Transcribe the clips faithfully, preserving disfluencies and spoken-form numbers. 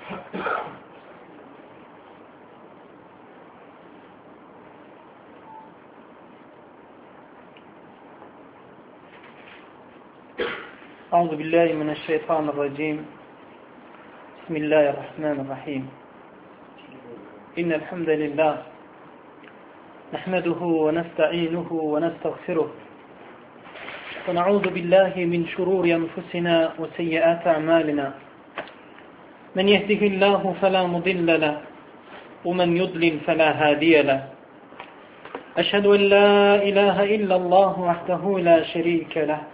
Euzu billahi mineşşeytanirracim. Bismillahirrahmanirrahim. İnnel hamdelellahi nahmeduhu ve nestainuhu ve nestağfiruh. Ve na'udzu billahi min şururi enfusina ve seyyiati a'malina. Men yehdihillahu fela mudille lehu ve men yudlil fela hadiye lehu. Eşhedü en la ilahe illallah vahdehu la şerike lehu.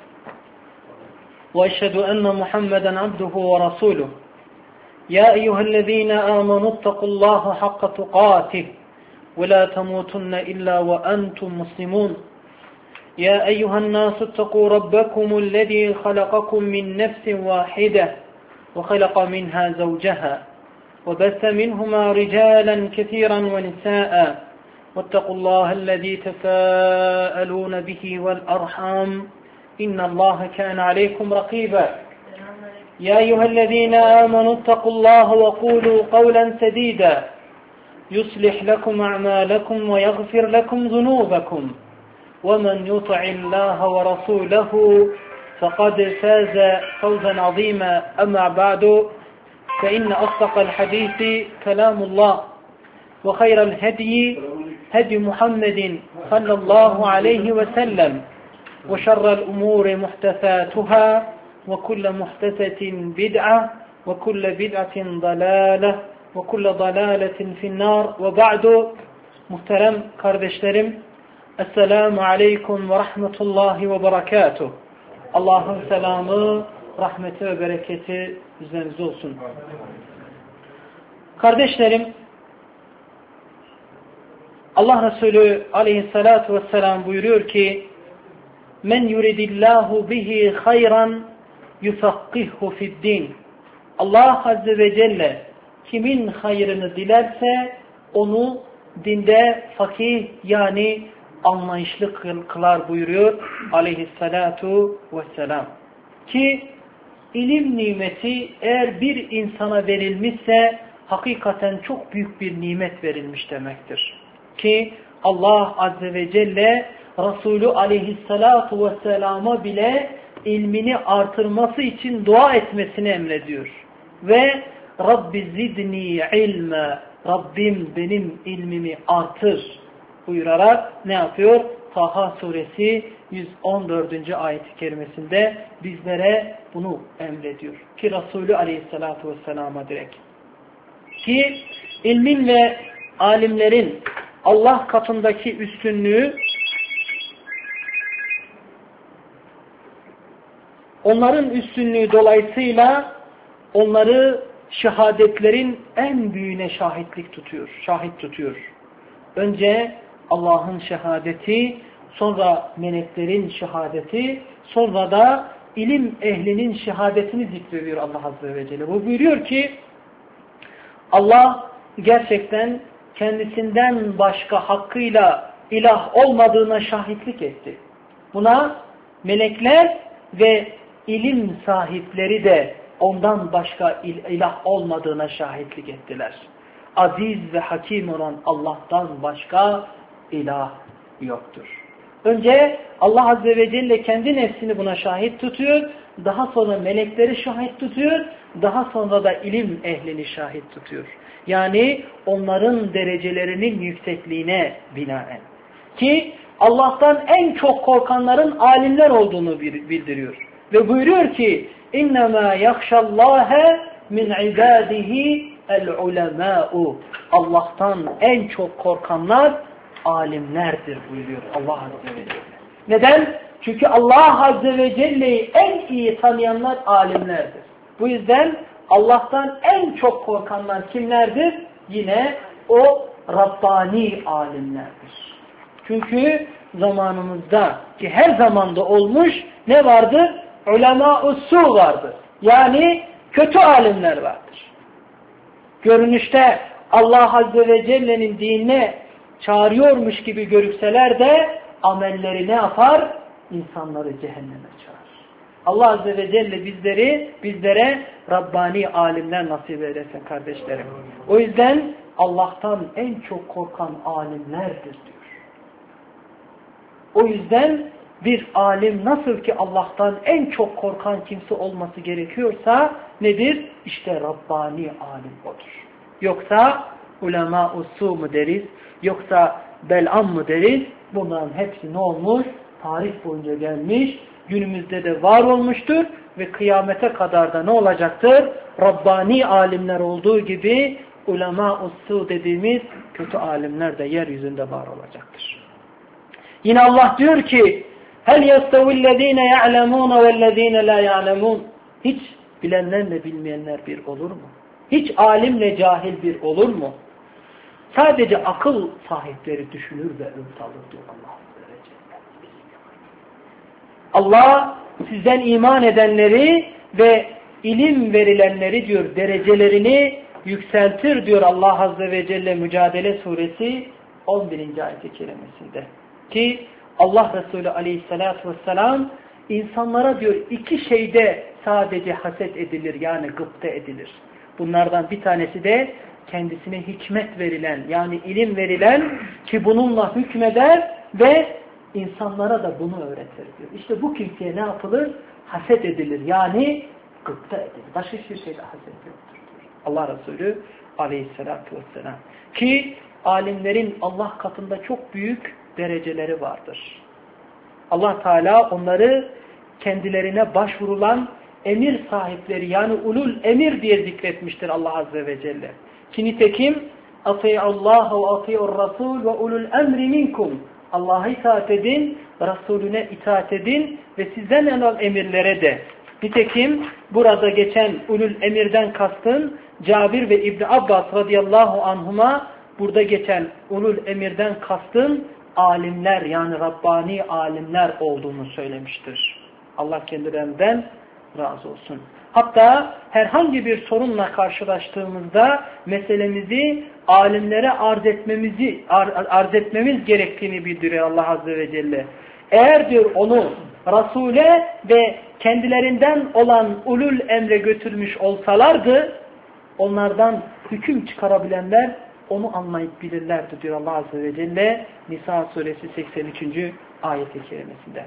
وأشهد أن محمدا عبده ورسوله يا أيها الذين آمنوا اتقوا الله حق تقاته ولا تموتن إلا وأنتم مسلمون يا أيها الناس اتقوا ربكم الذي خلقكم من نفس واحدة وخلق منها زوجها وبث منهما رجالا كثيرا ونساء واتقوا الله الذي تساءلون به والأرحام إن الله كان عليكم رقيبا يا أيها الذين آمنوا اتقوا الله وقولوا قولا سديدا يصلح لكم أعمالكم ويغفر لكم ذنوبكم ومن يطع الله ورسوله فقد فاز فوزا عظيما أما بعد فإن أصدق الحديث كلام الله وخير الهدي هدي محمد صلى الله عليه وسلم وشر الأمور محدثاتها وكل محدثة بدعة وكل بدعة ضلالة وكل ضلالة في النار وبعد. Muhterem kardeşlerim, Esselamu Aleyküm ve Rahmetullahi ve Berekatuh. Allah'ın selamı, rahmeti ve bereketi üzerinize olsun. Kardeşlerim, Allah Resulü Aleyhissalatu vesselam buyuruyor ki: Men yuridillahu bihi hayran yufakkihu fi'd-din. Allah Azze ve Celle kimin hayrını dilerse onu dinde fakih yani anlayışlı kılar buyuruyor Aleyhissalatu vesselam. Ki ilim nimeti eğer bir insana verilmişse hakikaten çok büyük bir nimet verilmiş demektir. Ki Allah Azze ve Celle Resulü Aleyhissalatu vesselama bile ilmini artırması için dua etmesini emrediyor. Ve Rabbi zidni ilme, Rabbim benim ilmimi artır buyurarak ne yapıyor? Taha suresi yüz on dördüncü ayet-i kerimesinde bizlere bunu emrediyor. Ki Resulü Aleyhissalatu vesselama direkt. Ki ilmin ve alimlerin Allah katındaki üstünlüğü onların üstünlüğü dolayısıyla onları şehadetlerin en büyüğüne şahitlik tutuyor, şahit tutuyor. Önce Allah'ın şehadeti, sonra meleklerin şehadeti, sonra da ilim ehlinin şehadetini zikrediyor Allah Azze ve Celle. Bu buyuruyor ki Allah gerçekten kendisinden başka hakkıyla ilah olmadığına şahitlik etti. Buna melekler ve ilim sahipleri de ondan başka ilah olmadığına şahitlik ettiler. Aziz ve hakim olan Allah'tan başka ilah yoktur. Önce Allah Azze ve Celle kendi nefsini buna şahit tutuyor, daha sonra melekleri şahit tutuyor, daha sonra da ilim ehlini şahit tutuyor. Yani onların derecelerinin yüksekliğine binaen. Ki Allah'tan en çok korkanların alimler olduğunu bildiriyor. Ve buyuruyor ki اِنَّمَا يَخْشَ اللّٰهَ مِنْ عِبَادِهِ الْعُلَمَاءُ. Allah'tan en çok korkanlar alimlerdir buyuruyor Allah Azze ve Celle. Neden? Çünkü Allah Azze ve Celle'yi en iyi tanıyanlar alimlerdir. Bu yüzden Allah'tan en çok korkanlar kimlerdir? Yine o Rabbani alimlerdir. Çünkü zamanımızda ki her zamanda olmuş ne vardır? Ulema-u su vardır. Yani kötü alimler vardır. Görünüşte Allah Azze ve Celle'nin dinine çağırıyormuş gibi görükseler de amelleri ne yapar? İnsanları cehenneme çağırır. Allah Azze ve Celle bizleri, bizlere Rabbani alimler nasip eylesin kardeşlerim. O yüzden Allah'tan en çok korkan alimlerdir diyor. O yüzden bir alim nasıl ki Allah'tan en çok korkan kimse olması gerekiyorsa nedir? İşte Rabbani alim odur. Yoksa ulema-u su mu deriz? Yoksa Bel'am mı deriz? Bunların hepsi ne olmuş? Tarih boyunca gelmiş. Günümüzde de var olmuştur. Ve kıyamete kadar da ne olacaktır? Rabbani alimler olduğu gibi ulema-u su dediğimiz kötü alimler de yeryüzünde var olacaktır. Yine Allah diyor ki هَلْ يَسْتَوِ الَّذ۪ينَ يَعْلَمُونَ وَالَّذ۪ينَ لَا يَعْلَمُونَ Hiç bilenlerle bilmeyenler bir olur mu? Hiç alimle cahil bir olur mu? Sadece akıl sahipleri düşünür ve öğüt alır diyor Allah. Allah sizden iman edenleri ve ilim verilenleri diyor derecelerini yükseltir diyor Allah Azze ve Celle Mücadele Suresi on birinci ayet-i kerimesinde. Ki Allah Resulü Aleyhisselatü Vesselam insanlara diyor iki şeyde sadece haset edilir yani gıpta edilir. Bunlardan bir tanesi de kendisine hikmet verilen yani ilim verilen ki bununla hükmeder ve insanlara da bunu öğretir diyor. İşte bu kimseye ne yapılır? Haset edilir yani gıpta edilir. Başka hiçbir şeyde haset yoktur diyor Allah Resulü Aleyhisselatü Vesselam. Ki alimlerin Allah katında çok büyük dereceleri vardır. Allah Teala onları kendilerine başvurulan emir sahipleri yani ulul emir diye zikretmiştir Allah Azze ve Celle. Ki nitekim Allah ve ati'ur Rasul ve ulul emri minkum. Allah'a itaat edin, Resulüne itaat edin ve sizden olan emirlere de. Nitekim burada geçen ulul emirden kastın Cabir ve İbn Abbas radıyallahu anhuma burada geçen ulul emirden kastın alimler yani Rabbani alimler olduğunu söylemiştir. Allah kendilerinden razı olsun. Hatta herhangi bir sorunla karşılaştığımızda meselemizi alimlere arz etmemizi arz etmemiz gerektiğini bildiriyor Allah Azze ve Celle. Eğer diyor onu Resul'e ve kendilerinden olan ulul emre götürmüş olsalardı onlardan hüküm çıkarabilenler onu anlayıp bilirlerdi diyor Allah Azze ve Celle Nisa suresi seksen üçüncü ayet-i kerimesinde.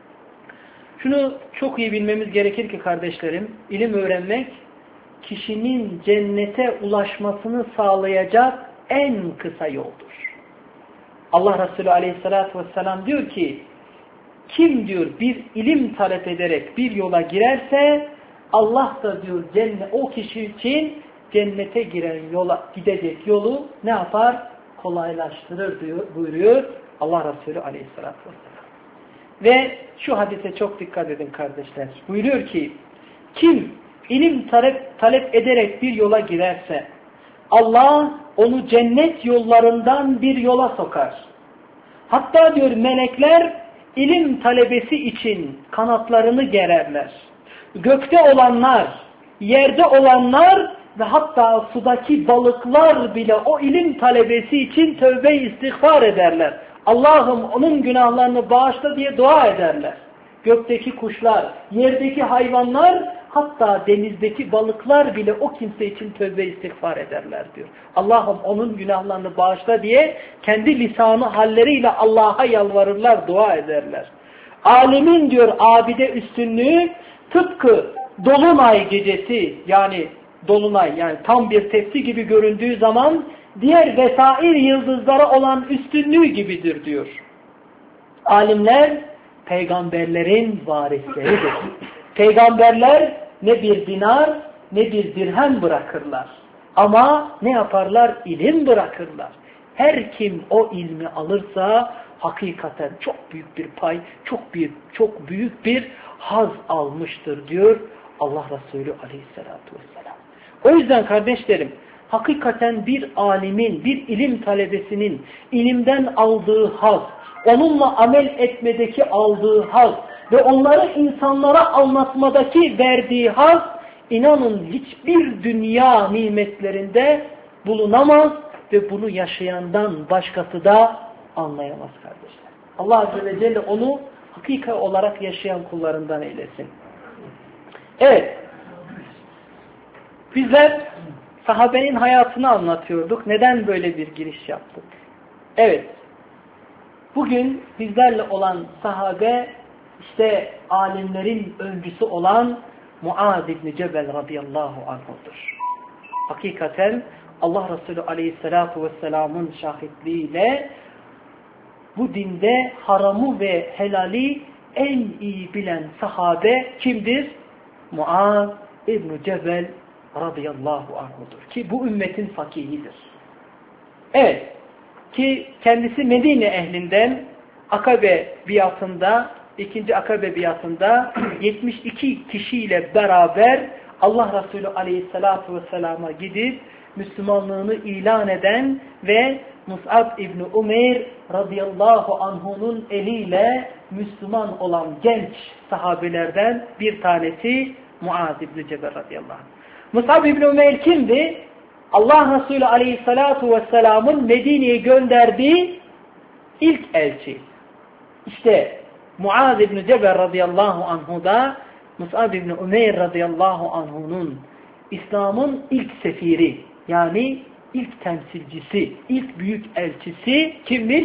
Şunu çok iyi bilmemiz gerekir ki kardeşlerim, ilim öğrenmek kişinin cennete ulaşmasını sağlayacak en kısa yoldur. Allah Resulü Aleyhisselatü Vesselam diyor ki, kim diyor bir ilim talep ederek bir yola girerse, Allah da diyor cennet, o kişi için cennete giren yola gidecek yolu ne yapar? Kolaylaştırır diyor, buyuruyor Allah Resulü Aleyhisselatü Vesselam. Ve şu hadise çok dikkat edin kardeşler. Buyuruyor ki, kim ilim talep, talep ederek bir yola girerse, Allah onu cennet yollarından bir yola sokar. Hatta diyor melekler ilim talebesi için kanatlarını gererler. Gökte olanlar, yerde olanlar ve hatta sudaki balıklar bile o ilim talebesi için tövbe istiğfar ederler. Allah'ım onun günahlarını bağışla diye dua ederler. Gökteki kuşlar, yerdeki hayvanlar, hatta denizdeki balıklar bile o kimse için tövbe istiğfar ederler diyor. Allah'ım onun günahlarını bağışla diye kendi lisanı halleriyle Allah'a yalvarırlar, dua ederler. Alimin diyor abide üstünlüğü tıpkı dolunay gecesi yani dolunay yani tam bir tepsi gibi göründüğü zaman diğer vesair yıldızlara olan üstünlüğü gibidir diyor. Alimler peygamberlerin varisleridir. Peygamberler ne bir dinar ne bir dirhem bırakırlar. Ama ne yaparlar? İlim bırakırlar. Her kim o ilmi alırsa hakikaten çok büyük bir pay, çok büyük, çok büyük bir haz almıştır diyor Allah Resulü Aleyhisselatü Vesselam. O yüzden kardeşlerim, hakikaten bir alimin, bir ilim talebesinin ilimden aldığı haz, onunla amel etmedeki aldığı haz ve onları insanlara anlatmadaki verdiği haz, inanın hiçbir dünya nimetlerinde bulunamaz ve bunu yaşayandan başkası da anlayamaz kardeşler. Allah Azze ve Celle onu hakika olarak yaşayan kullarından eylesin. Evet. Bizler sahabenin hayatını anlatıyorduk. Neden böyle bir giriş yaptık? Evet. Bugün bizlerle olan sahabe işte alimlerin öncüsü olan Muaz İbni Cebel radıyallahu anh'dır. Hakikaten Allah Resulü aleyhissalatu vesselamın şahitliğiyle bu dinde haramı ve helali en iyi bilen sahabe kimdir? Muaz İbni Cebel radıyallahu anh'dır. Ki bu ümmetin fakihidir. Evet. Ki kendisi Medine ehlinden Akabe biatında, ikinci Akabe biatında yetmiş iki kişiyle beraber Allah Resulü aleyhissalatu vesselama gidip Müslümanlığını ilan eden ve Mus'ab İbni Umeyr radıyallahu anh'unun eliyle Müslüman olan genç sahabelerden bir tanesi Muaz İbni Cebel radıyallahu anh. Mus'ab İbni Umeyr kimdi? Allah Resulü aleyhissalatu vesselamın Medine'ye gönderdiği ilk elçi. İşte Muaz İbni Cebel radıyallahu anhu da Mus'ab İbni Umeyr radıyallahu anhu'nun İslam'ın ilk sefiri, yani ilk temsilcisi, ilk büyük elçisi kimmiş?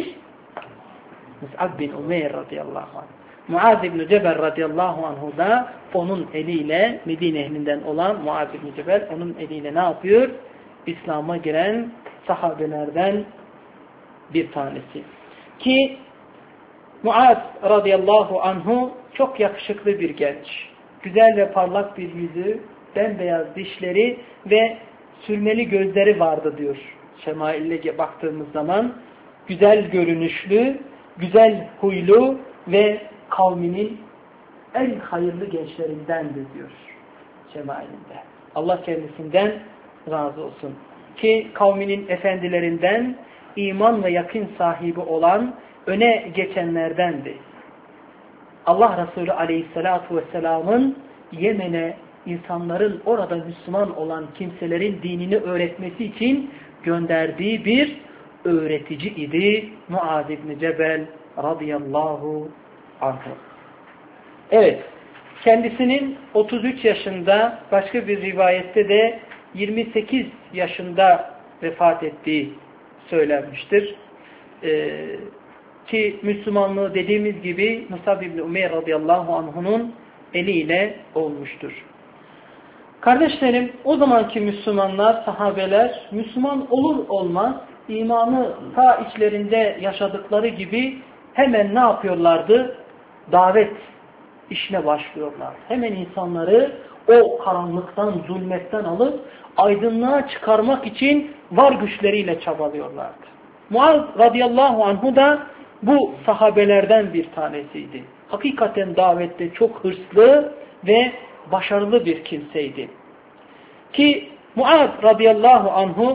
Mus'ab bin Umeyr radıyallahu anh. Muaz İbni Cebel radıyallahu anhu da onun eliyle, Medine ehlinden olan Muaz İbni Cebel onun eliyle ne yapıyor? İslam'a giren sahabelerden bir tanesi. Ki Muaz radıyallahu anhu çok yakışıklı bir genç. Güzel ve parlak bir yüzü, bembeyaz dişleri ve sürmeli gözleri vardı diyor. Şemail'e baktığımız zaman güzel görünüşlü, güzel huylu ve kavminin en hayırlı gençlerindendir diyor Şemail'inde. Allah kendisinden razı olsun. Ki kavminin efendilerinden iman ve yakın sahibi olan öne geçenlerdendi. Allah Resulü aleyhissalatu vesselamın Yemen'e insanların orada Müslüman olan kimselerin dinini öğretmesi için gönderdiği bir öğretici idi Muaz İbni Cebel radıyallahu anh. Evet, kendisinin otuz üç yaşında, başka bir rivayette de yirmi sekiz yaşında vefat ettiği söylenmiştir. Ee, ki Müslümanlığı dediğimiz gibi Mus'ab İbni Umeyr radıyallahu anh'unun eliyle olmuştur. Kardeşlerim, o zamanki Müslümanlar, sahabeler Müslüman olur olmaz imanı ta içlerinde yaşadıkları gibi hemen ne yapıyorlardı? Davet işine başlıyorlar. Hemen insanları o karanlıktan, zulmetten alıp aydınlığa çıkarmak için var güçleriyle çabalıyorlardı. Muaz radıyallahu anhu da bu sahabelerden bir tanesiydi. Hakikaten davette çok hırslı ve başarılı bir kimseydi. Ki Muaz radıyallahu anhu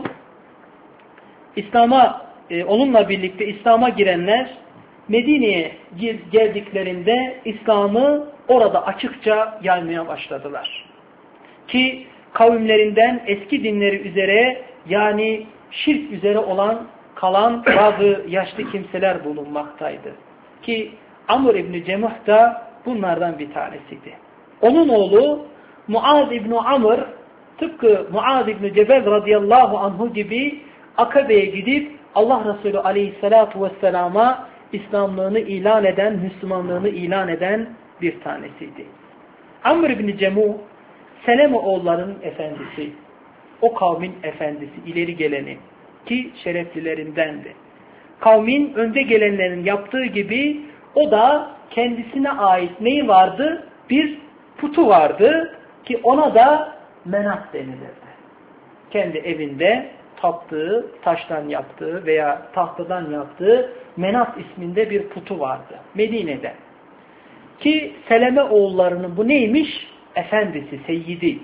İslam'a e, onunla birlikte İslam'a girenler Medine'ye geldiklerinde İslam'ı orada açıkça yaymaya başladılar. Ki kavimlerinden eski dinleri üzere, yani şirk üzere olan kalan bazı yaşlı kimseler bulunmaktaydı. Ki Amr İbni Cemuh da bunlardan bir tanesiydi. Onun oğlu Muaz İbni Amr tıpkı Muaz İbni Cebel radıyallahu anhu gibi Akabe'ye gidip Allah Resulü aleyhissalatu vesselama İslamlığını ilan eden, Müslümanlığını ilan eden bir tanesiydi. Amr İbni Cemuh Seleme oğullarının efendisi, o kavmin efendisi, ileri geleni ki şereflilerindendi. Kavmin önde gelenlerin yaptığı gibi o da kendisine ait neyi vardı? Bir putu vardı ki ona da menat denilirdi. Kendi evinde taptığı, taştan yaptığı veya tahtadan yaptığı menat isminde bir putu vardı Medine'de. Ki Seleme oğullarının bu neymiş? Efendisi, seyyidi.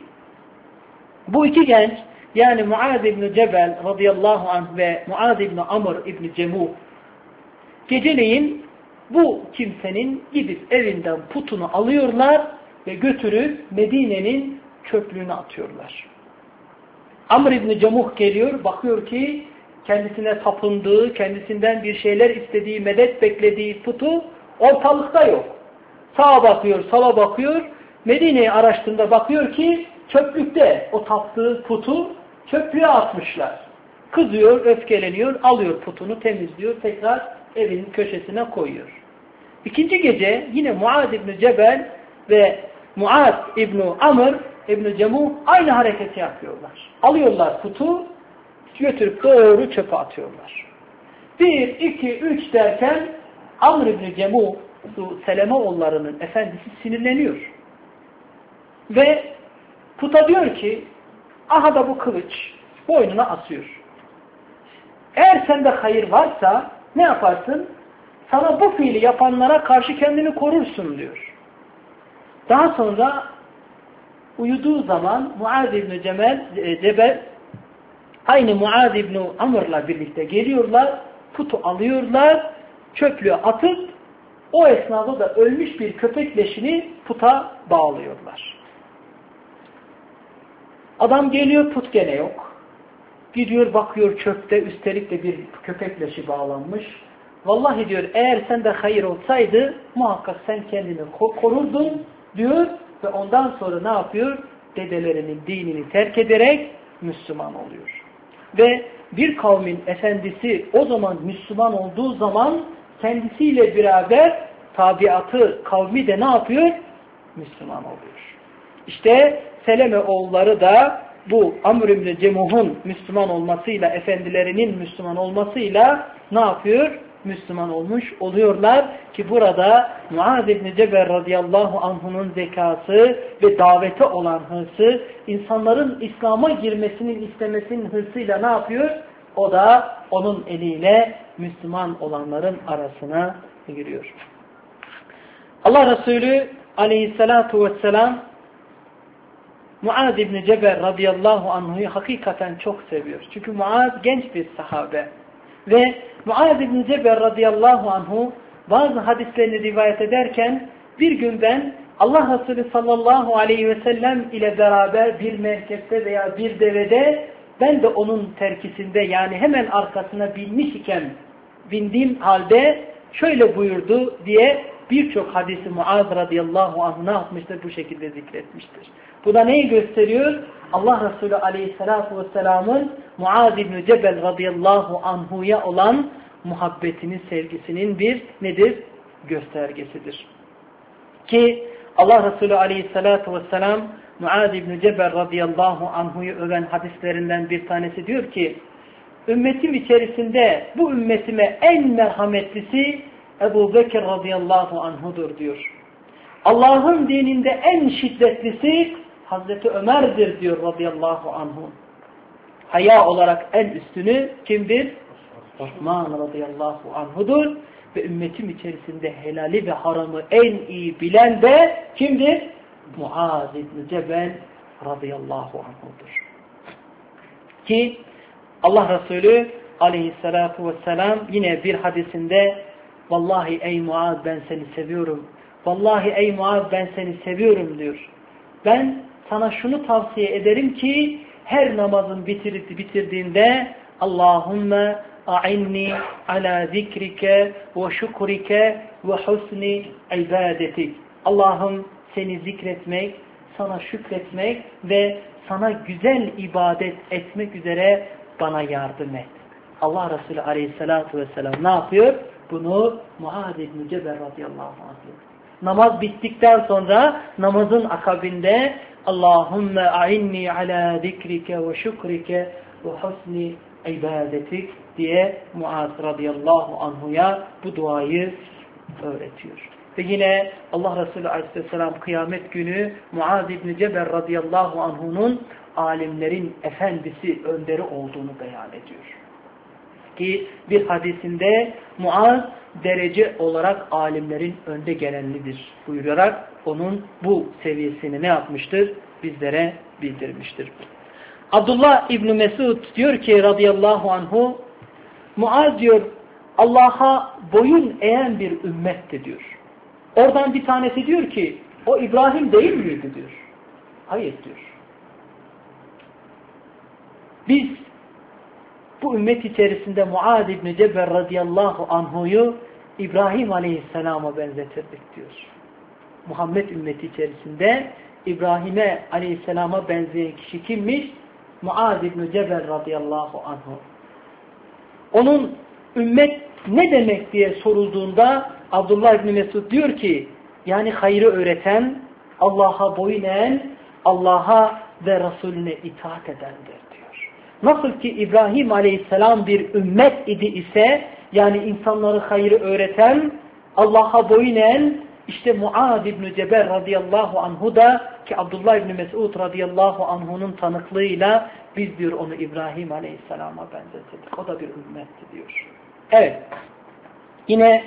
Bu iki genç, yani Muaz İbni Cebel radıyallahu anh ve Muaz İbni Amr İbni Cemuh, geceleyin bu kimsenin gidip evinden putunu alıyorlar ve götürüp Medine'nin çöplüğüne atıyorlar. Amr İbni Cemuh geliyor, bakıyor ki kendisine tapındığı, kendisinden bir şeyler istediği, medet beklediği putu ortalıkta yok. Sağa bakıyor, sola bakıyor, Medine'yi araştırdığında bakıyor ki çöplükte o taptığı putu çöplüğe atmışlar. Kızıyor, öfkeleniyor, alıyor putunu, temizliyor, tekrar evin köşesine koyuyor. İkinci gece yine Muaz İbni Cebel ve Muaz İbni Amr İbni Cemuh aynı hareketi yapıyorlar. Alıyorlar putu, götürüp doğru çöpe atıyorlar. Bir, iki, üç derken Amr İbni Cemuh, Selemeoğullarının efendisi sinirleniyor. Ve puta diyor ki, aha da bu kılıç boynuna asıyor. Eğer sende hayır varsa ne yaparsın? Sana bu fiili yapanlara karşı kendini korursun diyor. Daha sonra uyuduğu zaman Muaz İbni Cebel, Cebel aynı Muaz İbni Amr'la birlikte geliyorlar, putu alıyorlar, çöplüğe atıp o esnada da ölmüş bir köpek leşini puta bağlıyorlar. Adam geliyor, put gene yok. Gidiyor bakıyor çöpte, üstelik de bir köpek leşi bağlanmış. Vallahi diyor, eğer sende hayır olsaydı muhakkak sen kendini korurdun diyor ve ondan sonra ne yapıyor? Dedelerinin dinini terk ederek Müslüman oluyor. Ve bir kavmin efendisi o zaman Müslüman olduğu zaman kendisiyle beraber tabiatı kavmi de ne yapıyor? Müslüman oluyor. İşte Seleme oğulları da bu Amr İbni Cemuh'un Müslüman olmasıyla, efendilerinin Müslüman olmasıyla ne yapıyor? Müslüman olmuş oluyorlar ki burada Muaz İbni Cebel radıyallahu anh'unun zekası ve davete olan hırsı, insanların İslam'a girmesinin istemesinin hırsıyla ne yapıyor? O da onun eliyle Müslüman olanların arasına giriyor. Allah Resulü aleyhissalatu vesselam Muaz İbni Cebel radıyallahu anh'u hakikaten çok seviyor. Çünkü Muaz genç bir sahabe. Ve Muaz İbni Cebel radıyallahu anhu bazı hadislerini rivayet ederken bir gün ben Allah Resulü sallallahu aleyhi ve sellem ile beraber bir merkepte veya bir devede ben de onun terkisinde yani hemen arkasına binmiş iken bindiğim halde şöyle buyurdu diye birçok hadisi Muaz radıyallahu anh ne yapmıştır? Bu şekilde zikretmiştir. Bu da neyi gösteriyor? Allah Resulü aleyhissalatu vesselamın Muaz İbni Cebel radıyallahu anhu'ya olan muhabbetinin, sevgisinin bir nedir? Göstergesidir. Ki Allah Resulü aleyhissalatu vesselam Muaz İbni Cebel radıyallahu anhu'yu öven hadislerinden bir tanesi diyor ki ümmetim içerisinde bu ümmetime en merhametlisi Ebu Bekir radıyallahu anhudur diyor. Allah'ın dininde en şiddetlisi Hazreti Ömer'dir diyor radıyallahu anhu. Haya olarak en üstünü kimdir? Osman radıyallahu anhudur. Ve ümmetim içerisinde helali ve haramı en iyi bilen de kimdir? Muaz İbni Cebel radıyallahu anhudur. Ki Allah Resulü aleyhissalatu vesselam yine bir hadisinde vallahi ey Muaz ben seni seviyorum. Vallahi ey Muaz ben seni seviyorum diyor. Ben sana şunu tavsiye ederim ki her namazın bitir bitirdiğinde Allahümme a'inni ala zikrike ve şükrike ve husni ibadetik. Allah'ım seni zikretmek, sana şükretmek ve sana güzel ibadet etmek üzere bana yardım et. Allah Resulü aleyhissalatu vesselam ne yapıyor? Bunu Muaz İbni Cebel radıyallahu anh diyor. Namaz bittikten sonra namazın akabinde Allahümme a'inni ala zikrike ve şükrike ve husni ibadetik diye Muaz radıyallahu anhu'ya bu duayı öğretiyor. Ve yine Allah Resulü aleyhisselam kıyamet günü Muaz İbni Cebel radıyallahu anhu'nun alimlerin efendisi, önderi olduğunu beyan ediyor. Ki bir hadisinde Muaz derece olarak alimlerin önde gelenlidir buyurarak onun bu seviyesini ne yapmıştır? Bizlere bildirmiştir. Abdullah İbni Mesud diyor ki radıyallahu anhu Muaz diyor Allah'a boyun eğen bir ümmetti diyor. Oradan bir tanesi diyor ki o İbrahim değil miydi diyor. Hayır diyor. Biz bu ümmet içerisinde Muaz İbni Cebel radıyallahu anhu'yu İbrahim aleyhisselama benzetirdik diyor. Muhammed ümmeti içerisinde İbrahim'e aleyhisselama benzeyen kişi kimmiş? Muaz İbn-i Cebel radıyallahu anhu. Onun ümmet ne demek diye sorulduğunda Abdullah İbn Mesud diyor ki, yani hayrı öğreten, Allah'a boyun eğen, Allah'a ve Resulüne itaat edendir diyor. Nasıl ki İbrahim aleyhisselam bir ümmet idi ise, yani insanları hayrı öğreten, Allah'a boyun eğen, işte Muaz İbn Cebel radıyallahu anhu da ki Abdullah İbn Mesud radıyallahu anhu'nun tanıklığıyla biz diyor onu İbrahim aleyhisselama benzetirdik. O da bir ümmetti diyor. Evet. Yine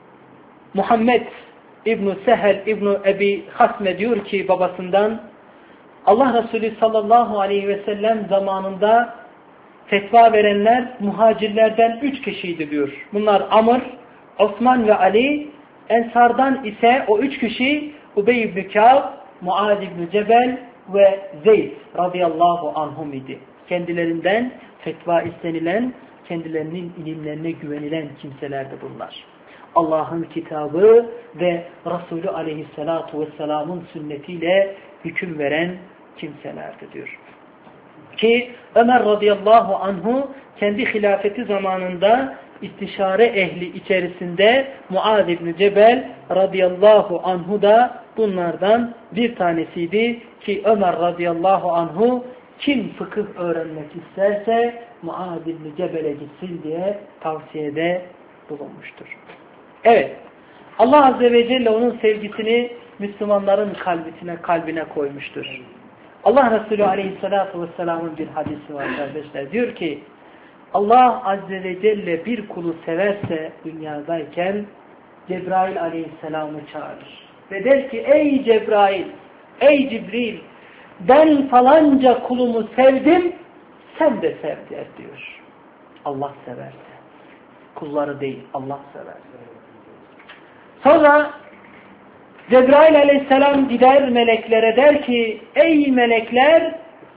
Muhammed İbn Sehel İbn Ebi Hasme diyor ki babasından, Allah Resulü sallallahu aleyhi ve sellem zamanında fetva verenler muhacirlerden üç kişiydi diyor. Bunlar Amr, Osman ve Ali. Ensardan ise o üç kişi Ubey ibn Kâb, Muaz ibn Cebel ve Zeyd radıyallahu anhum idi. Kendilerinden fetva istenilen, kendilerinin ilimlerine güvenilen kimselerdi bunlar. Allah'ın kitabı ve Resulü aleyhissalatu vesselamın sünnetiyle hüküm veren kimselerdi diyor. Ki Ömer radıyallahu anhu kendi hilafeti zamanında istişare ehli içerisinde Muaz İbn Cebel radıyallahu anhu da bunlardan bir tanesiydi ki Ömer radıyallahu anhu kim fıkıh öğrenmek isterse Muaz İbn Cebel'e gitsin diye tavsiyede bulunmuştur. Evet, Allah Azze ve Celle onun sevgisini Müslümanların kalbine, kalbine koymuştur. Allah Resulü Aleyhisselatü Vesselam'ın bir hadisi var kardeşler. Diyor ki, Allah Azze ve Celle bir kulu severse dünyadayken Cebrail Aleyhisselam'ı çağırır. Ve der ki, ey Cebrail, ey Cibril, ben falanca kulumu sevdim, sen de sev der diyor. Allah severse. Kulları değil, Allah sever. Sonra Cebrail Aleyhisselam gider meleklere der ki, ey melekler,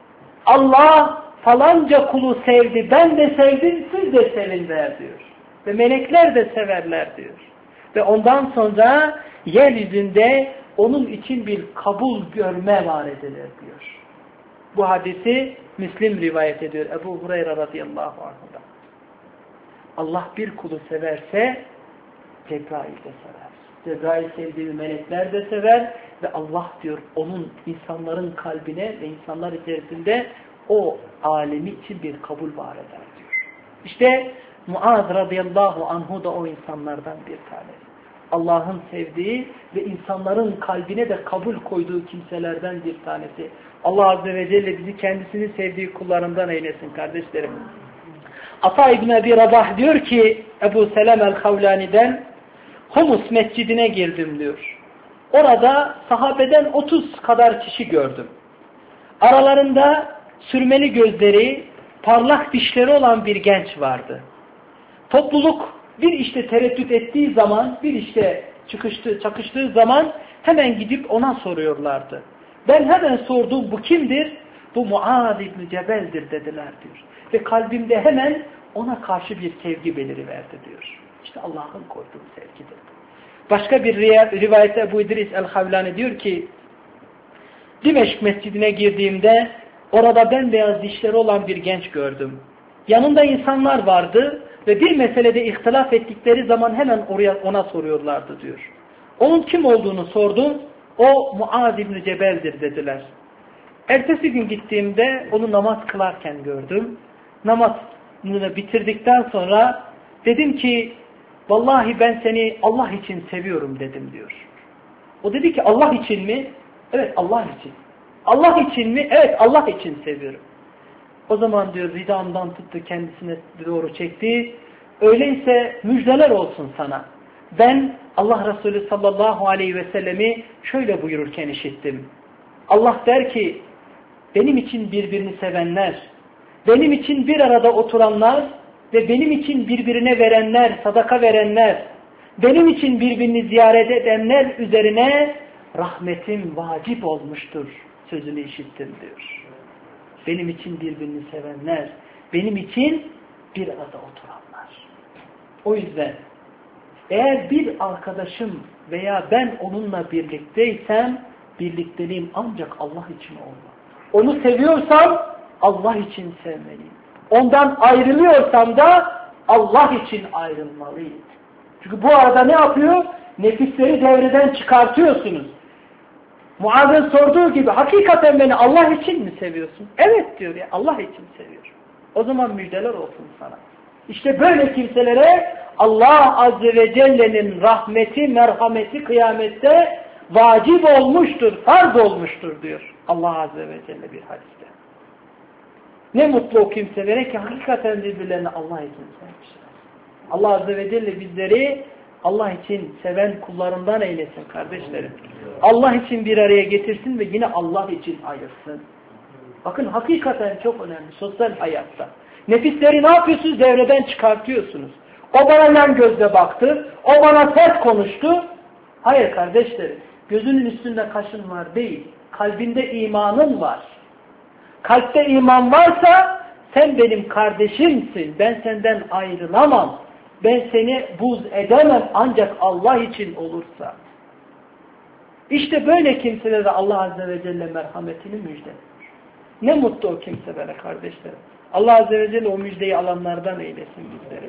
Allah falanca kulu sevdi, ben de sevdim, siz de sevin der diyor. Ve melekler de severler diyor. Ve ondan sonra yeryüzünde onun için bir kabul görme var edilir diyor. Bu hadisi Müslim rivayet ediyor Ebu Hureyre radıyallahu anh'dan. Allah bir kulu severse Cebrail de sever. Cebrail sevdiği melekler de sever ve Allah diyor onun insanların kalbine ve insanlar içerisinde o alemi için bir kabul var eder diyor. İşte Muaz radıyallahu anhu da o insanlardan bir tanesi. Allah'ın sevdiği ve insanların kalbine de kabul koyduğu kimselerden bir tanesi. Allah Azze ve Celle bizi kendisini sevdiği kullarından eylesin kardeşlerim. Ata İbn Ebi Rabah diyor ki Ebu Selem el-Havlani'den Humus mescidine girdim diyor. Orada sahabeden otuz kadar kişi gördüm. Aralarında sürmeli gözleri, parlak dişleri olan bir genç vardı. Topluluk bir işte tereddüt ettiği zaman, bir işte çıkıştı, çakıştığı zaman hemen gidip ona soruyorlardı. Ben hemen sordum, bu kimdir? Bu Muaz İbn Cebel'dir dediler diyor. Ve kalbimde hemen ona karşı bir sevgi beliriverdi diyor. İşte Allah'ın koyduğu sevgidir. Başka bir rivayette Ebu İdris el-Havlani diyor ki, Dimeşk mescidine girdiğimde orada bembeyaz dişleri olan bir genç gördüm. Yanında insanlar vardı ve bir meselede ihtilaf ettikleri zaman hemen oraya ona soruyorlardı diyor. Onun kim olduğunu sordum. O Muaz İbn Cebel'dir dediler. Ertesi gün gittiğimde onu namaz kılarken gördüm. Namazını bitirdikten sonra dedim ki vallahi ben seni Allah için seviyorum dedim diyor. O dedi ki Allah için mi? Evet Allah için. Allah için mi? Evet Allah için seviyorum. O zaman diyor ridamdan tuttu kendisine doğru çekti. Öyleyse müjdeler olsun sana. Ben Allah Resulü sallallahu aleyhi ve sellemi şöyle buyururken işittim. Allah der ki benim için birbirini sevenler, benim için bir arada oturanlar ve benim için birbirine verenler, sadaka verenler, benim için birbirini ziyaret edenler üzerine rahmetim vacip olmuştur sözünü işittim diyor. Benim için birbirini sevenler, benim için bir arada oturanlar. O yüzden Eğer bir arkadaşım veya ben onunla birlikteysem birlikteliğim ancak Allah için olmalı. Onu seviyorsam Allah için sevmeliyim. Ondan ayrılıyorsam da Allah için ayrılmalıyım. Çünkü bu arada ne yapıyor? Nefisleri devreden çıkartıyorsunuz. Muaz'ın sorduğu gibi hakikaten beni Allah için mi seviyorsun? Evet diyor ya, Allah için seviyorum. O zaman müjdeler olsun sana. İşte böyle kimselere Allah Azze ve Celle'nin rahmeti, merhameti kıyamette vacip olmuştur, farz olmuştur diyor Allah Azze ve Celle bir hadiste. Ne mutlu o kimselere ki hakikaten birbirlerini Allah için sevmişler. Allah Azze ve Celle bizleri Allah için seven kullarından eylesin kardeşlerim. Allah için bir araya getirsin ve yine Allah için ayırsın. Bakın hakikaten çok önemli sosyal hayatta. Nefisleri ne yapıyorsunuz? Devreden çıkartıyorsunuz. O bana yan gözle baktı, o bana sert konuştu. Hayır kardeşlerim, gözünün üstünde kaşın var değil, kalbinde imanın var. Kalpte iman varsa sen benim kardeşimsin, ben senden ayrılamam. Ben seni buz edemem ancak Allah için olursa. İşte böyle kimselere Allah Azze ve Celle merhametini müjdeliyor. Ne mutlu o kimselere kardeşlerim. Allah Azze ve Celle o müjdeyi alanlardan eylesin bizleri.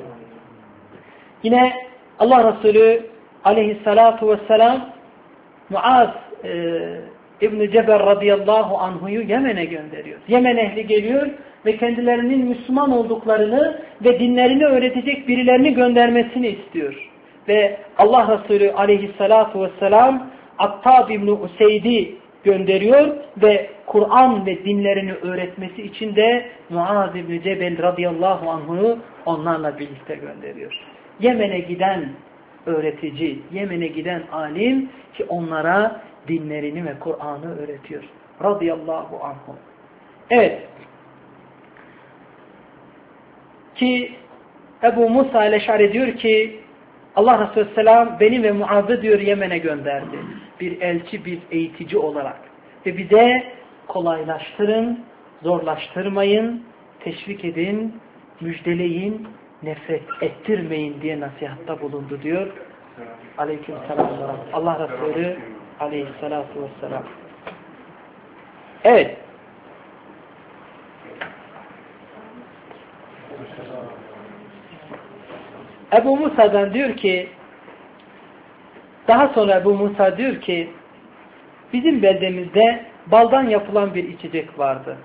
Yine Allah Resulü aleyhissalatu vesselam Muaz e, İbn-i Cebel radıyallahu anhu'yu Yemen'e gönderiyor. Yemen ehli geliyor ve kendilerinin Müslüman olduklarını ve dinlerini öğretecek birilerini göndermesini istiyor. Ve Allah Resulü aleyhissalatu vesselam Attab İbn-i Useyd'i gönderiyor ve Kur'an ve dinlerini öğretmesi için de Muaz İbn-i Cebel radıyallahu anhu'yu onlarla birlikte gönderiyor. Yemen'e giden öğretici, Yemen'e giden alim ki onlara dinlerini ve Kur'an'ı öğretiyor. Radıyallahu anhu. Evet. Ki Ebu Musa el-Eş'ari diyor ki Allah Resulü Selam beni ve Muaz'ı diyor Yemen'e gönderdi. Bir elçi, bir eğitici olarak. Ve bize kolaylaştırın, zorlaştırmayın, teşvik edin, müjdeleyin, nefret ettirmeyin diye nasihatta bulundu diyor. Aleykümselam. Allah Resulü aleyhissalatu vesselam. Evet. Ebu Musa'dan diyor ki daha sonra Ebu Musa diyor ki bizim beldemizde baldan yapılan bir içecek vardı.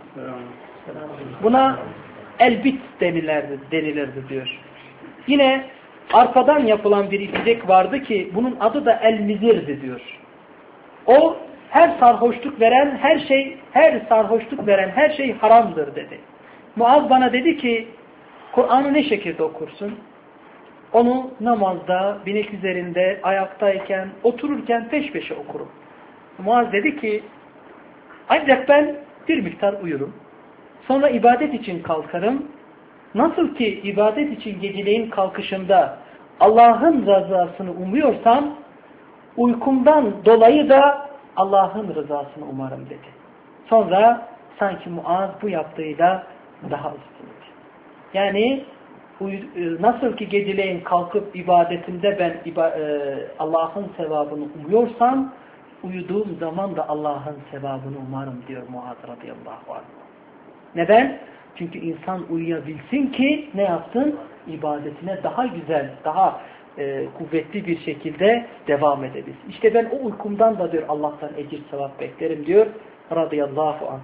Buna elbit denilirdi, denilirdi diyor. Yine arpadan yapılan bir içecek vardı ki bunun adı da el-mizirdi diyor. O her sarhoşluk veren her şey, her sarhoşluk veren her şey haramdır dedi. Muaz bana dedi ki Kur'an'ı ne şekilde okursun? Onu namazda, binek üzerinde, ayaktayken, otururken peş peşe okurum. Muaz dedi ki ancak ben bir miktar uyurum. Sonra ibadet için kalkarım. Nasıl ki ibadet için geceleyin kalkışımda Allah'ın rızasını umuyorsam uykumdan dolayı da Allah'ın rızasını umarım dedi. Sonra sanki Muaz bu yaptığıyla daha üstündü. Yani nasıl ki geceleyin kalkıp ibadetimde ben Allah'ın sevabını umuyorsam uyuduğum zaman da Allah'ın sevabını umarım diyor Muaz radıyallahu anh. Neden? Çünkü insan uyuyabilsin ki ne yapsın? İbadetine daha güzel, daha e, kuvvetli bir şekilde devam edebilsin. İşte ben o uykumdan da diyor Allah'tan ecir sevap beklerim diyor radıyallahu anh.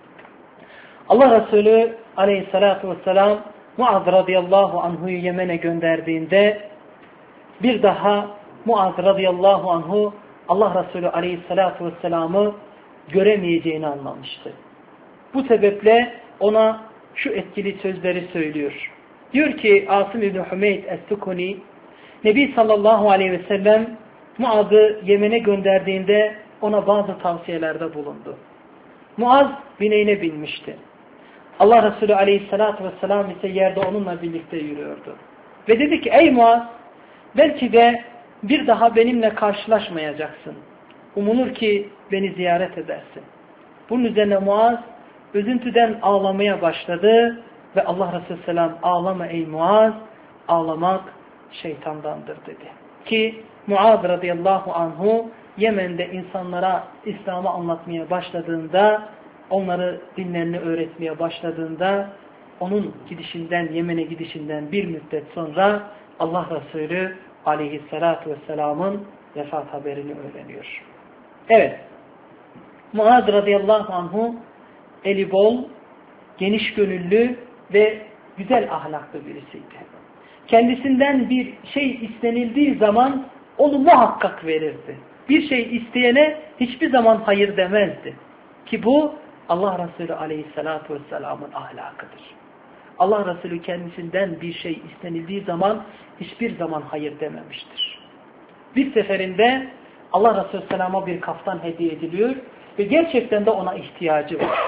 Allah Resulü aleyhissalatu vesselam Muaz radıyallahu anhu'yu Yemen'e gönderdiğinde bir daha Muaz radıyallahu anhu Allah Resulü aleyhissalatu vesselam'ı göremeyeceğini anlamıştı. Bu sebeple ona şu etkili sözleri söylüyor. Diyor ki Asım İbni Hümeyd Es-Sukuni Nebi sallallahu aleyhi ve sellem Muaz'ı Yemen'e gönderdiğinde ona bazı tavsiyelerde bulundu. Muaz bineğine binmişti. Allah Resulü aleyhissalatu vesselam ise yerde onunla birlikte yürüyordu. Ve dedi ki ey Muaz belki de bir daha benimle karşılaşmayacaksın. Umulur ki beni ziyaret edersin. Bunun üzerine Muaz üzüntüden ağlamaya başladı ve Allah Resulü selam ağlama ey Muaz, ağlamak şeytandandır dedi. Ki Muaz radıyallahu anhu Yemen'de insanlara İslam'ı anlatmaya başladığında, onları dinlerini öğretmeye başladığında, onun gidişinden, Yemen'e gidişinden bir müddet sonra Allah Resulü aleyhissalatu vesselamın vefat haberini öğreniyor. Evet, Muaz radıyallahu anhu eli bol, geniş gönüllü ve güzel ahlaklı birisiydi. Kendisinden bir şey istenildiği zaman onu muhakkak verirdi. Bir şey isteyene hiçbir zaman hayır demezdi. Ki bu Allah Resulü aleyhissalatu vesselamın ahlakıdır. Allah Resulü kendisinden bir şey istenildiği zaman hiçbir zaman hayır dememiştir. Bir seferinde Allah Resulü Selam'a bir kaftan hediye ediliyor ve gerçekten de ona ihtiyacı var.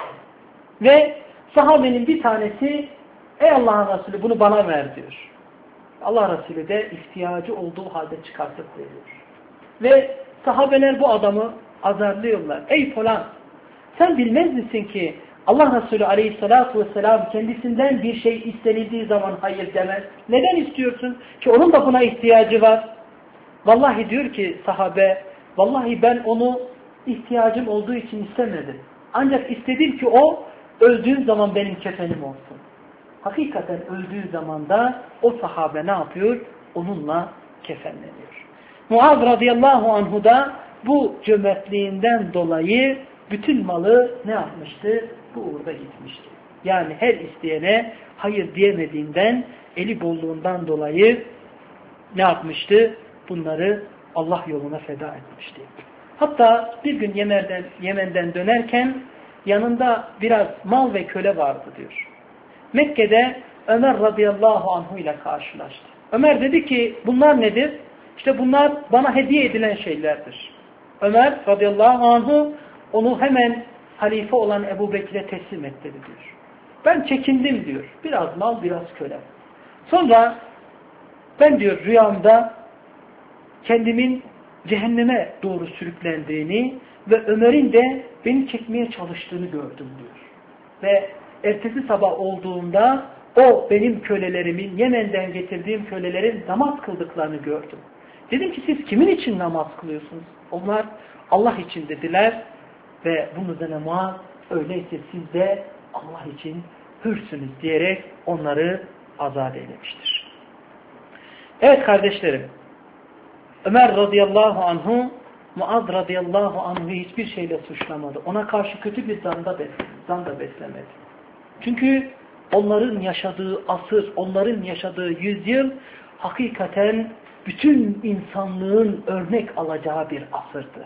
Ve sahabenin bir tanesi, ey Allah'ın Resulü bunu bana ver diyor. Allah Resulü de ihtiyacı olduğu halde çıkartıp veriyor. Ve sahabeler bu adamı azarlıyorlar. Ey falan, sen bilmez misin ki Allah Resulü aleyhissalatu vesselam kendisinden bir şey istenildiği zaman hayır demez. Neden istiyorsun? Ki onun da buna ihtiyacı var. Vallahi diyor ki sahabe, vallahi ben onu ihtiyacım olduğu için istemedim. Ancak istedim ki o öldüğüm zaman benim kefenim olsun. Hakikaten öldüğü zaman da o sahabe ne yapıyor? Onunla kefenleniyor. Muaz radıyallahu anhu da bu cömertliğinden dolayı bütün malı ne yapmıştı? Bu uğurda gitmişti. Yani her isteyene hayır diyemediğinden, eli bolluğundan dolayı ne yapmıştı? Bunları Allah yoluna feda etmişti. Hatta bir gün Yemen'den, Yemen'den dönerken yanında biraz mal ve köle vardı diyor. Mekke'de Ömer radıyallahu anhu ile karşılaştı. Ömer dedi ki bunlar nedir? İşte bunlar bana hediye edilen şeylerdir. Ömer radıyallahu anhu onu hemen halife olan Ebu Bekir'e teslim etti diyor. Ben çekindim diyor. Biraz mal, biraz köle. Sonra ben diyor rüyamda kendimin cehenneme doğru sürüklendiğini ve Ömer'in de beni çekmeye çalıştığını gördüm diyor. Ve ertesi sabah olduğunda o benim kölelerimin, Yemen'den getirdiğim kölelerin namaz kıldıklarını gördüm. Dedim ki siz kimin için namaz kılıyorsunuz? Onlar Allah için dediler ve bunun üzerine Muaz, öyleyse siz de Allah için hürsünüz diyerek onları azat eylemiştir. Evet kardeşlerim, Ömer radıyallahu anhu Muaz radıyallahu anhu hiçbir şeyle suçlamadı. Ona karşı kötü bir zanda beslemedi. Zanda beslemedi. Çünkü onların yaşadığı asır, onların yaşadığı yüzyıl hakikaten bütün insanlığın örnek alacağı bir asırdı.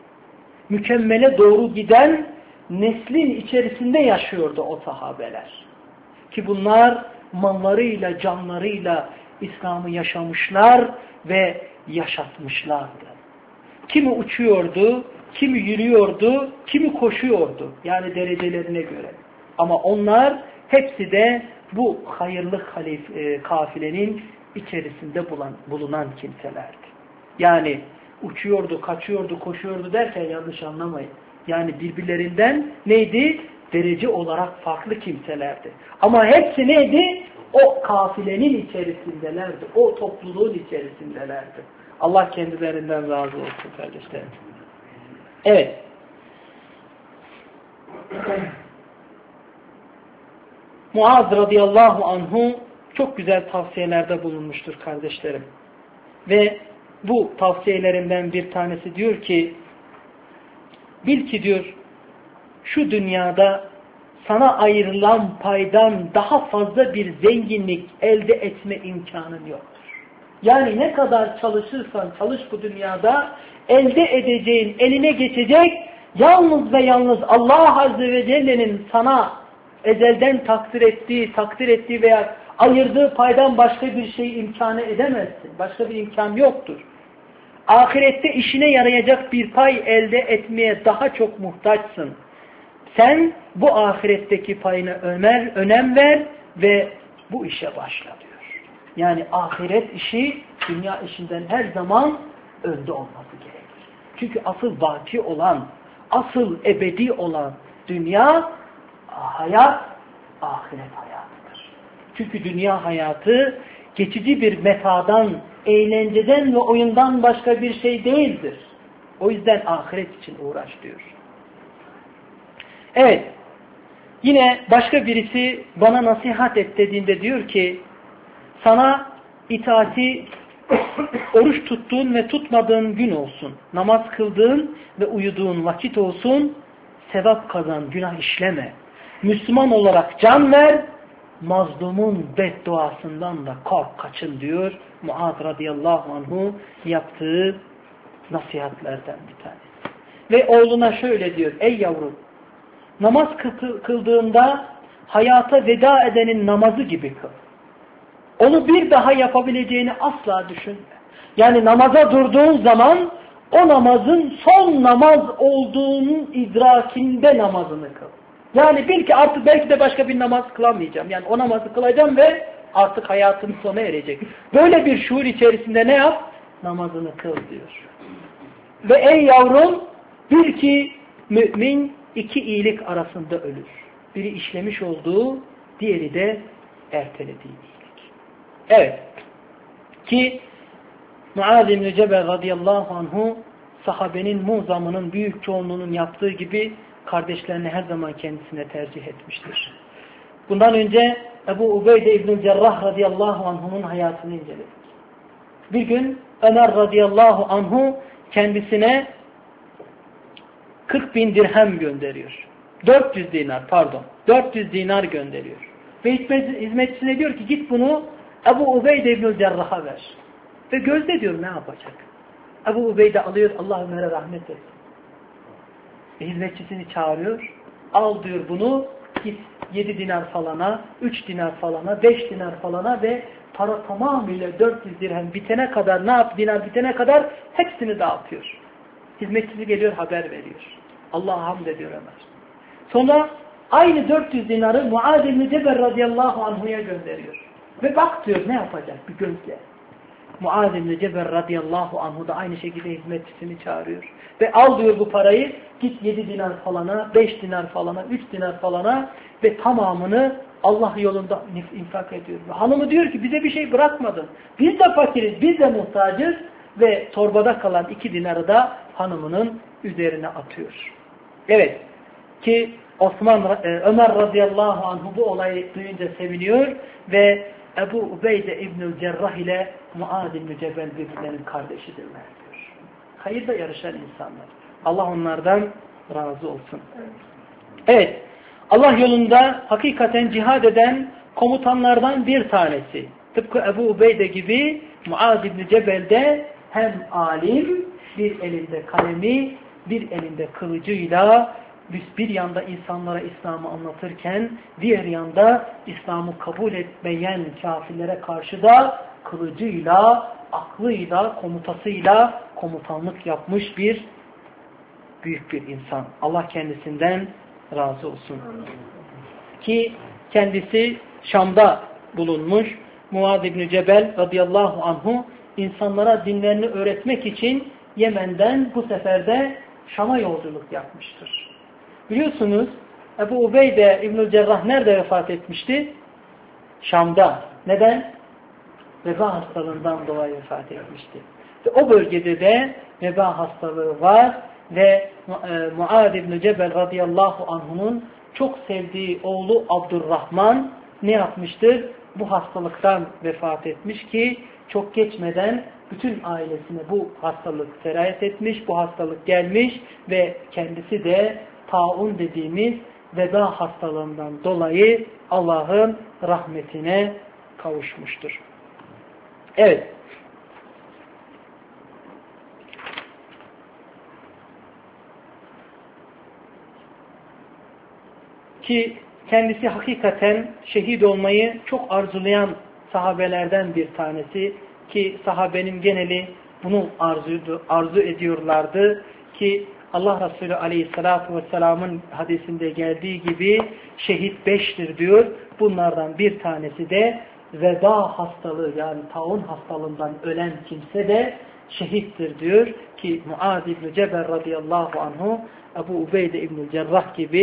Mükemmele doğru giden neslin içerisinde yaşıyordu o sahabeler. Ki bunlar mallarıyla, canlarıyla İslam'ı yaşamışlar ve yaşatmışlardı. Kimi uçuyordu, kimi yürüyordu, kimi koşuyordu. Yani derecelerine göre. Ama onlar hepsi de bu hayırlı halif, e, kafilenin içerisinde bulan, bulunan kimselerdi. Yani uçuyordu, kaçıyordu, koşuyordu derken yanlış anlamayın. Yani birbirlerinden neydi? Derece olarak farklı kimselerdi. Ama hepsi neydi? O kafilenin içerisindelerdi. O topluluğun içerisindelerdi. Allah kendilerinden razı olsun kardeşlerim. Evet. Muaz radıyallahu anhu çok güzel tavsiyelerde bulunmuştur kardeşlerim. Ve bu tavsiyelerinden bir tanesi diyor ki, bil ki diyor, şu dünyada sana ayrılan paydan daha fazla bir zenginlik elde etme imkanın yoktur. Yani ne kadar çalışırsan çalış bu dünyada, elde edeceğin, eline geçecek, yalnız ve yalnız Allah Azze ve Celle'nin sana ezelden takdir ettiği, takdir ettiği veya ayırdığı paydan başka bir şey imkanı edemezsin. Başka bir imkan yoktur. Ahirette işine yarayacak bir pay elde etmeye daha çok muhtaçsın. Sen bu ahiretteki payına ömer, önem ver ve bu işe başla diyor. Yani ahiret işi dünya işinden her zaman önde olması gerekir. Çünkü asıl baki olan, asıl ebedi olan dünya hayat, ahiret hayatıdır. Çünkü dünya hayatı geçici bir metadan, eğlenceden ve oyundan başka bir şey değildir. O yüzden ahiret için uğraş diyor. Evet, yine başka birisi bana nasihat et dediğinde diyor ki, sana itaati oruç tuttuğun ve tutmadığın gün olsun, namaz kıldığın ve uyuduğun vakit olsun, sevap kazan, günah işleme. Müslüman olarak can ver, mazlumun bedduasından da kork, kaçın diyor Muaz radıyallahu anhu yaptığı nasihatlerden bir tanesi. Ve oğluna şöyle diyor, ey yavrum, namaz kıldığında hayata veda edenin namazı gibi kıl. Onu bir daha yapabileceğini asla düşünme. Yani namaza durduğun zaman o namazın son namaz olduğunun idrakinde namazını kıl. Yani bil ki artık belki de başka bir namaz kılamayacağım. Yani o namazı kılacağım ve artık hayatım sona erecek. Böyle bir şuur içerisinde ne yap? Namazını kıl diyor. Ve ey yavrum, bil ki mümin iki iyilik arasında ölür. Biri işlemiş olduğu, diğeri de ertelediği iyilik. Evet. Ki Muaz İbn-i Cebel radıyallahu anhu sahabenin muzamının büyük çoğunluğunun yaptığı gibi kardeşlerini her zaman kendisine tercih etmiştir. Bundan önce Ebu Ubeyde İbn-i Cerrah radıyallahu anhu'nun hayatını inceledik. Bir gün Ömer radıyallahu anhu kendisine kırk bin dirhem gönderiyor. dört yüz dinar pardon. dört yüz dinar gönderiyor. Ve hizmetçisine diyor ki git bunu Ebu Ubeyde İbn-i Cerrah'a ver. Ve gözde diyor ne yapacak? Ebu Ubeyde alıyor, Allah Ömer'e rahmet etsin. Ve hizmetçisini çağırıyor. Al diyor bunu, git yedi dinar falana, üç dinar falana, beş dinar falana ve para tamamıyla dört yüz dirhem bitene kadar ne yap? Dinar bitene kadar hepsini dağıtıyor. Hizmetçisi geliyor, haber veriyor. Allah'a hamd ediyor Ömer. Sonra aynı dört yüz dinarı Muaz İbn-i Cebel radıyallahu anhu'ya gönderiyor. Ve bak diyor ne yapacak bir gözle. Muaz İbn-i Cebel radıyallahu anhu da aynı şekilde hizmetçisini çağırıyor. Ve al diyor bu parayı, git yedi dinar falana, beş dinar falana, üç dinar falana ve tamamını Allah yolunda infak ediyor. Ve hanımı diyor ki bize bir şey bırakmadın. Biz de fakiriz, biz de muhtacız ve torbada kalan iki dinarı da hanımının üzerine atıyor. Evet ki Osman Ömer radıyallahu anhu bu olayı duyunca seviniyor ve Ebu Ubeyde İbnül Cerrah ile Muaz İbn-i Cebel birbirlerinin kardeşidirler diyor. Hayırda yarışan insanlar. Allah onlardan razı olsun. Evet. Allah yolunda hakikaten cihad eden komutanlardan bir tanesi. Tıpkı Ebu Ubeyde gibi Muaz İbn-i Cebel de hem alim, bir elinde kalemi, bir elinde kılıcıyla bir yanda insanlara İslam'ı anlatırken diğer yanda İslam'ı kabul etmeyen kafirlere karşı da kılıcıyla, aklıyla, komutasıyla komutanlık yapmış bir büyük bir insan. Allah kendisinden razı olsun. Ki kendisi Şam'da bulunmuş. Muaz İbn-i Cebel radıyallahu anhu insanlara dinlerini öğretmek için Yemen'den bu seferde Şam'a yolculuk yapmıştır. Biliyorsunuz Ebu Ubeyde İbn-i Cerrah nerede vefat etmişti? Şam'da. Neden? Veba hastalığından dolayı vefat etmişti. Ve o bölgede de veba hastalığı var ve Muaz İbn-i Cebel radıyallahu anh'unun çok sevdiği oğlu Abdurrahman ne yapmıştır? Bu hastalıktan vefat etmiş ki çok geçmeden bütün ailesine bu hastalık sirayet etmiş, bu hastalık gelmiş ve kendisi de taun dediğimiz veba hastalığından dolayı Allah'ın rahmetine kavuşmuştur. Evet. Ki kendisi hakikaten şehit olmayı çok arzulayan sahabelerden bir tanesi ki sahabenin geneli bunu arzu, arzu ediyorlardı ki Allah Resulü Aleyhisselatü Vesselam'ın hadisinde geldiği gibi şehit beştir diyor. Bunlardan bir tanesi de veba hastalığı yani taun hastalığından ölen kimse de şehittir diyor ki Muaz İbn-i Cebel radıyallahu anhu Ebu Ubeyde İbn-i Cerrah gibi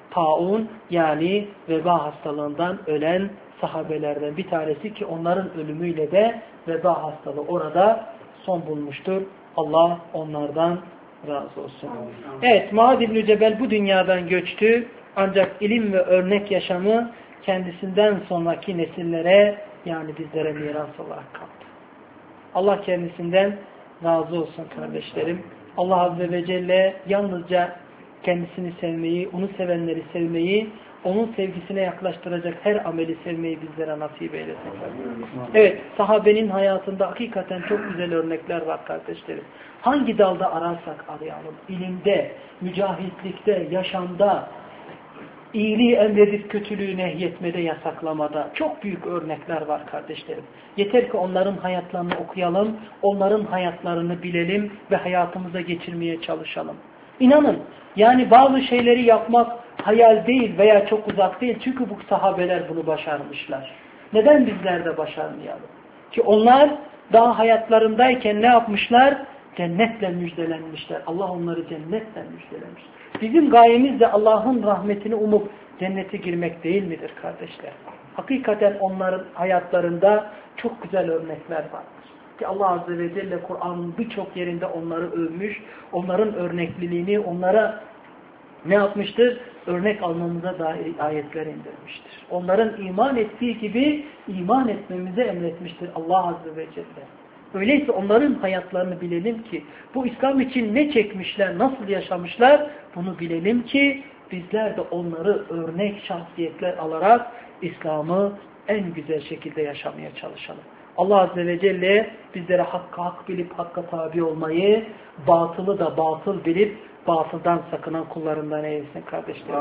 taun yani veba hastalığından ölen sahabelerden bir tanesi ki onların ölümüyle de veba hastalığı orada son bulmuştur. Allah onlardan razı olsun. Evet, Muaz İbn-i Cebel bu dünyadan göçtü. Ancak ilim ve örnek yaşamı kendisinden sonraki nesillere yani bizlere miras olarak kaldı. Allah kendisinden razı olsun kardeşlerim. Allah Azze ve Celle yalnızca kendisini sevmeyi, onu sevenleri sevmeyi, onun sevgisine yaklaştıracak her ameli sevmeyi bizlere nasip eylesin. Evet, sahabenin hayatında hakikaten çok güzel örnekler var kardeşlerim. Hangi dalda ararsak arayalım, ilimde, mücahitlikte, yaşamda, iyiliği emredip kötülüğü nehyetmede, yasaklamada çok büyük örnekler var kardeşlerim. Yeter ki onların hayatlarını okuyalım, onların hayatlarını bilelim ve hayatımıza geçirmeye çalışalım. İnanın, yani bazı şeyleri yapmak hayal değil veya çok uzak değil. Çünkü bu sahabeler bunu başarmışlar. Neden bizler de başarmayalım? Ki onlar daha hayatlarındayken ne yapmışlar? Cennetle müjdelenmişler. Allah onları cennetle müjdelemiş. Bizim gayemiz de Allah'ın rahmetini umup cennete girmek değil midir kardeşler? Hakikaten onların hayatlarında çok güzel örnekler vardır. Ki Allah Azze ve Celle Kur'an'ın birçok yerinde onları övmüş, onların örnekliliğini onlara ne yapmıştır? Örnek almamıza dair ayetler indirmiştir. Onların iman ettiği gibi iman etmemize emretmiştir Allah Azze ve Celle. Öyleyse onların hayatlarını bilelim ki bu İslam için ne çekmişler, nasıl yaşamışlar bunu bilelim ki bizler de onları örnek şahsiyetler alarak İslam'ı en güzel şekilde yaşamaya çalışalım. Allah Azze ve Celle bizlere hakkı hak bilip hakka tabi olmayı, batılı da batıl bilip batıldan sakınan kullarından eylesin kardeşlerim.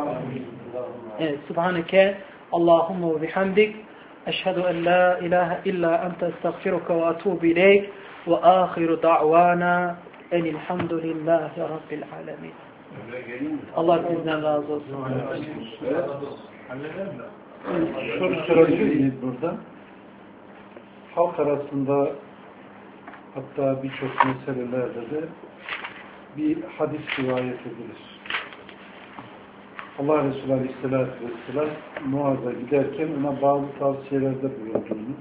Evet, Subhaneke Allahumma ve bihamdik. Eşhedü en la ilahe illa ente estağfiruka ve atubu ileyk ve ahiru da'vana enilhamdülillahi rabbil alemin. Allah bizden razı olsun. Soru sorabilir miyiz burada? Halk arasında hatta birçok meselelerde de bir hadis rivayet edilir. Allah Resulü Aleyhisselatü Vesselam Muaz'a giderken ona bazı tavsiyelerde bulunduğunu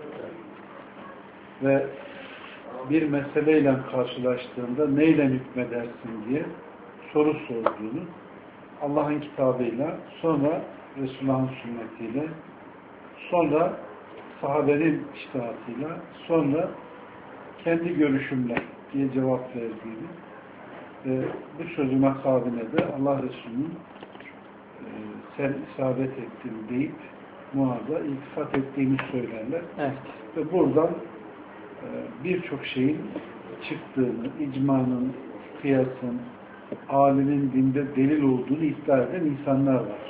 ve bir meseleyle karşılaştığında neyle hükmedersin diye soru sorduğunu Allah'ın kitabıyla, sonra Resulullah'ın sünnetiyle, sonra sahabenin içtihatıyla, sonra kendi görüşümle diye cevap verdiğini ve bu sözüme akabine de Allah Resulü'nün e, sen isabet ettin deyip Muaz'a iltifat ettiğini söylerler. Evet. Ve buradan e, birçok şeyin çıktığını, icmanın, kıyasın, alimin dinde delil olduğunu iddia eden insanlar var.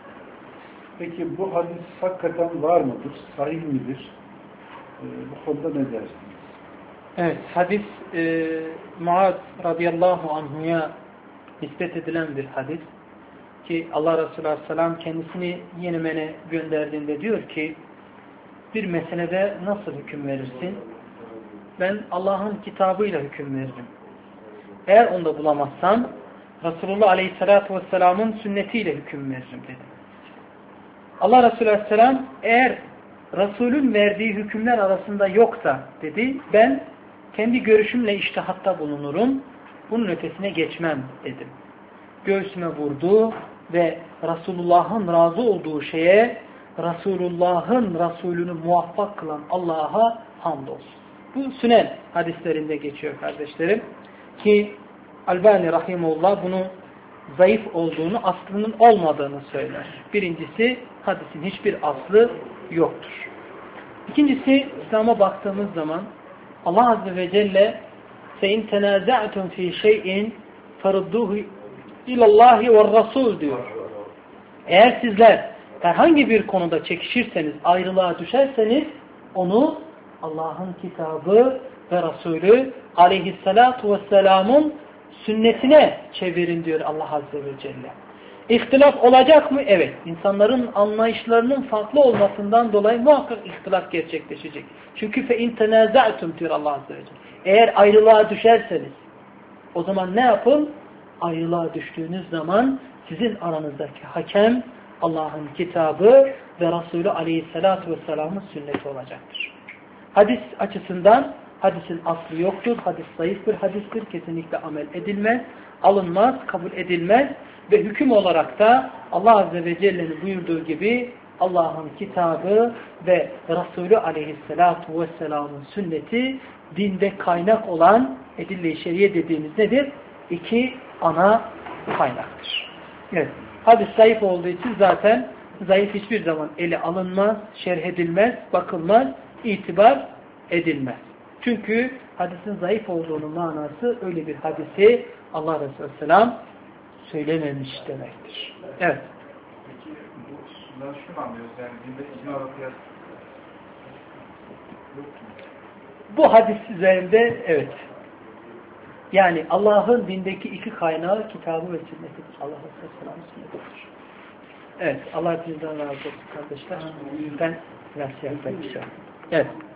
Peki bu hadis hakikaten var mıdır? Sahih midir? E, bu konuda ne dersiniz? Evet, hadis e, Muaz radıyallahu anhu'ya nispet edilen bir hadis. Ki Allah Resulü aleyhisselam kendisini Yemen'e gönderdiğinde diyor ki bir meselede nasıl hüküm verirsin? Ben Allah'ın kitabıyla hüküm veririm. Eğer onu da bulamazsam Resulullah aleyhissalatu vesselamın sünnetiyle hüküm veririm dedi. Allah Resulü aleyhisselam eğer Resulün verdiği hükümler arasında yoksa dedi ben kendi görüşümle içtihatta bulunurum. Bunun ötesine geçmem dedim. Göğsüme vurdu ve Resulullah'ın razı olduğu şeye Resulullah'ın Resulünü muvaffak kılan Allah'a hamdolsun. Bu Sünen hadislerinde geçiyor kardeşlerim. Ki Albani Rahimullah bunu zayıf olduğunu, aslının olmadığını söyler. Birincisi hadisin hiçbir aslı yoktur. İkincisi İslam'a baktığımız zaman Allah Azze ve Celle فَاِنْ تَنَازَعْتُمْ ف۪ي شَيْءٍ فَرُدُّهُ اِلَى اللّٰهِ وَالرَّسُولِ diyor. Eğer sizler herhangi bir konuda çekişirseniz, ayrılığa düşerseniz onu Allah'ın kitabı ve Resulü aleyhissalatu vesselamın sünnetine çevirin diyor Allah Azze ve Celle. İhtilaf olacak mı? Evet. İnsanların anlayışlarının farklı olmasından dolayı muhakkak ihtilaf gerçekleşecek. Çünkü fe in tenaza'tum diyor Allah Azze ve Celle. Eğer ayrılığa düşerseniz o zaman ne yapın? Ayrılığa düştüğünüz zaman Sizin aranızdaki hakem Allah'ın kitabı ve Resulü Aleyhisselatü Vesselam'ın sünneti olacaktır. Hadis açısından hadisin aslı yoktur. Hadis zayıf bir hadistir. Kesinlikle amel edilmez, alınmaz, kabul edilmez ve hüküm olarak da Allah Azze ve Celle'nin buyurduğu gibi Allah'ın kitabı ve Resulü Aleyhisselatü Vesselam'ın sünneti dinde kaynak olan edille-i şeriye dediğimiz nedir? İki ana kaynaktır. Evet. Hadis zayıf olduğu için zaten zayıf hiçbir zaman ele alınmaz, şerh edilmez, bakılmaz, itibar edilmez. Çünkü hadisin zayıf olduğunun manası öyle bir hadisi Allah Resulü Aleyhisselam söylememiş demektir. Evet. Peki bundan şunu anlıyoruz yani dinde icma ve kıyas yok mu? Bu hadis üzerinde evet. Yani Allah'ın dindeki iki kaynağı kitabı ve sünnetidir. Allah Resulü Aleyhisselam'ın sünnetidir. Evet. Allah hepinizden razı olsun kardeşler. Ben biraz şey yapayım. Evet.